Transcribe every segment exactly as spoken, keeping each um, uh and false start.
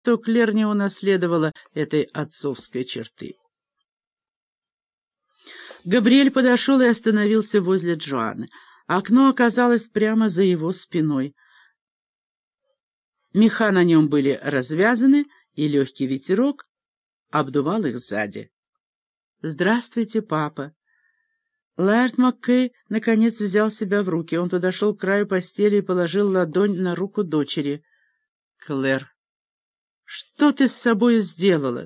что Клэр не унаследовала этой отцовской черты. Габриэль подошел и остановился возле Джоанны. Окно оказалось прямо за его спиной. Меха на нем были развязаны, и легкий ветерок обдувал их сзади. «Здравствуйте, папа!» Лаэрт Маккей наконец взял себя в руки. Он подошел к краю постели и положил ладонь на руку дочери. «Клэр, что ты с собой сделала?»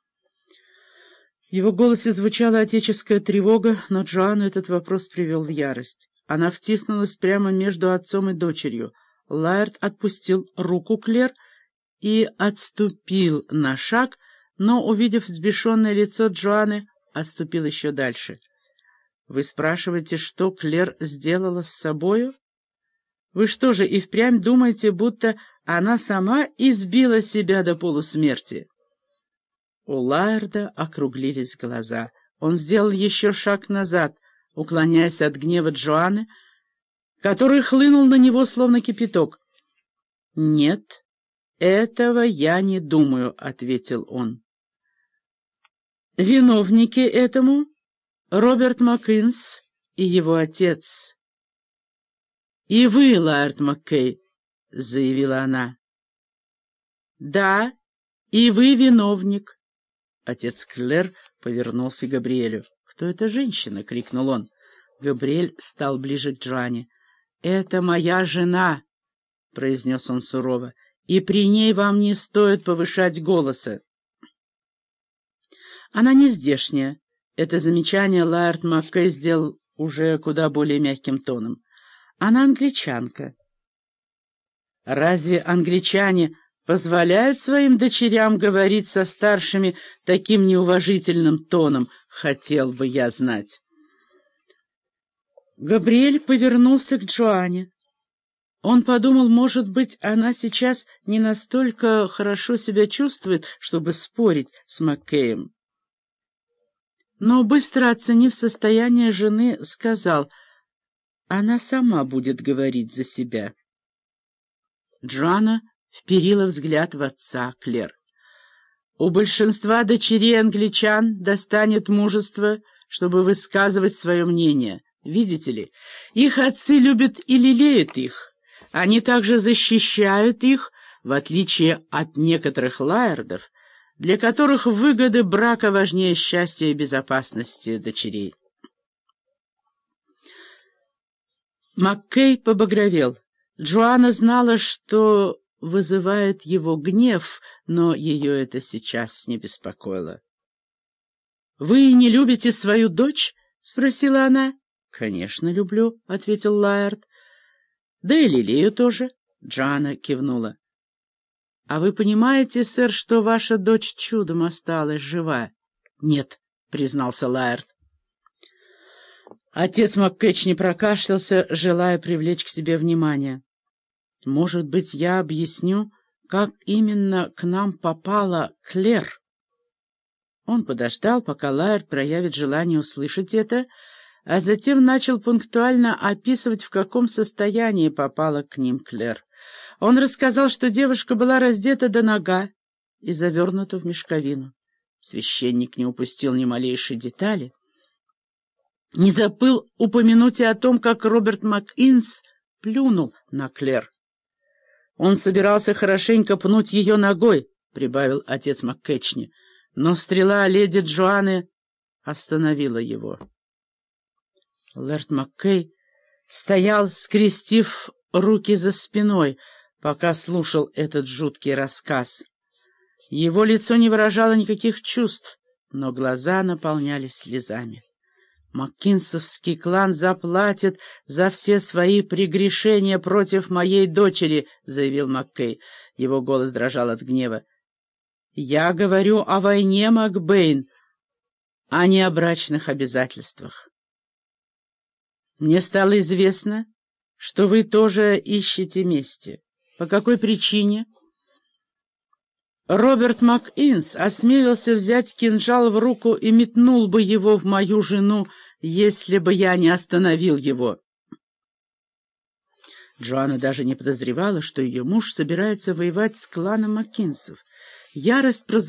В его голосе звучала отеческая тревога, но Джоанну этот вопрос привел в ярость. Она втиснулась прямо между отцом и дочерью. Лаэрт отпустил руку Клэр и отступил на шаг, но, увидев взбешенное лицо Джоанны, отступил еще дальше. «Вы спрашиваете, что Клэр сделала с собою? Вы что же и впрямь думаете, будто она сама избила себя до полусмерти?» У Лаэрда округлились глаза. Он сделал еще шаг назад, уклоняясь от гнева Джоанны, который хлынул на него словно кипяток. «Нет, этого я не думаю», — ответил он. «Виновники этому — Роберт Макинс и его отец. И вы, Лаэрт Маккей», — заявила она. «Да, и вы виновник». Отец Клэр повернулся к Габриэлю. «Кто эта женщина?» — крикнул он. Габриэль стал ближе к Джоанне. «Это моя жена», — произнес он сурово, — «и при ней вам не стоит повышать голоса». «Она не здешняя». Это замечание Лаэрт Маккей сделал уже куда более мягким тоном. «Она англичанка». «Разве англичане позволяют своим дочерям говорить со старшими таким неуважительным тоном, хотел бы я знать». Габриэль повернулся к Джоанне. Он подумал, может быть, она сейчас не настолько хорошо себя чувствует, чтобы спорить с Маккеем. Но, быстро оценив состояние жены, сказал, она сама будет говорить за себя. Джоанна вперила взгляд в отца Клэр. «У большинства дочерей англичан достанет мужество, чтобы высказывать свое мнение. Видите ли, их отцы любят и лелеют их. Они также защищают их, в отличие от некоторых лаэрдов, для которых выгоды брака важнее счастья и безопасности дочерей». Маккей побагровел. Джоанна знала, что вызывает его гнев, но ее это сейчас не беспокоило. «Вы не любите свою дочь?» — спросила она. «Конечно, люблю», — ответил Лаэрт. «Да и лелею тоже», — Джоанна кивнула. «А вы понимаете, сэр, что ваша дочь чудом осталась жива?» «Нет», — признался Лаэрт. Отец Маккэч не прокашлялся, желая привлечь к себе внимание. «Может быть, я объясню, как именно к нам попала Клэр?» Он подождал, пока Лаэрт проявит желание услышать это, а затем начал пунктуально описывать, в каком состоянии попала к ним Клэр. Он рассказал, что девушка была раздета до нога и завернута в мешковину. Священник не упустил ни малейшей детали. Не забыл упомянуть и о том, как Роберт Макинс плюнул на Клэр. «Он собирался хорошенько пнуть ее ногой», — прибавил отец Маккэчни, но стрела леди Джоанны остановила его. Лэрд Маккей стоял, скрестив руки за спиной, пока слушал этот жуткий рассказ. Его лицо не выражало никаких чувств, но глаза наполнялись слезами. «Маккинсовский клан заплатит за все свои прегрешения против моей дочери», — заявил Маккей. Его голос дрожал от гнева. «Я говорю о войне, Макбейн, а не о брачных обязательствах. Мне стало известно, что вы тоже ищете мести. По какой причине?» Роберт Макинс осмелился взять кинжал в руку и метнул бы его в мою жену, если бы я не остановил его. Джоанна даже не подозревала, что ее муж собирается воевать с кланом Маккинсов. Ярость прозвучала.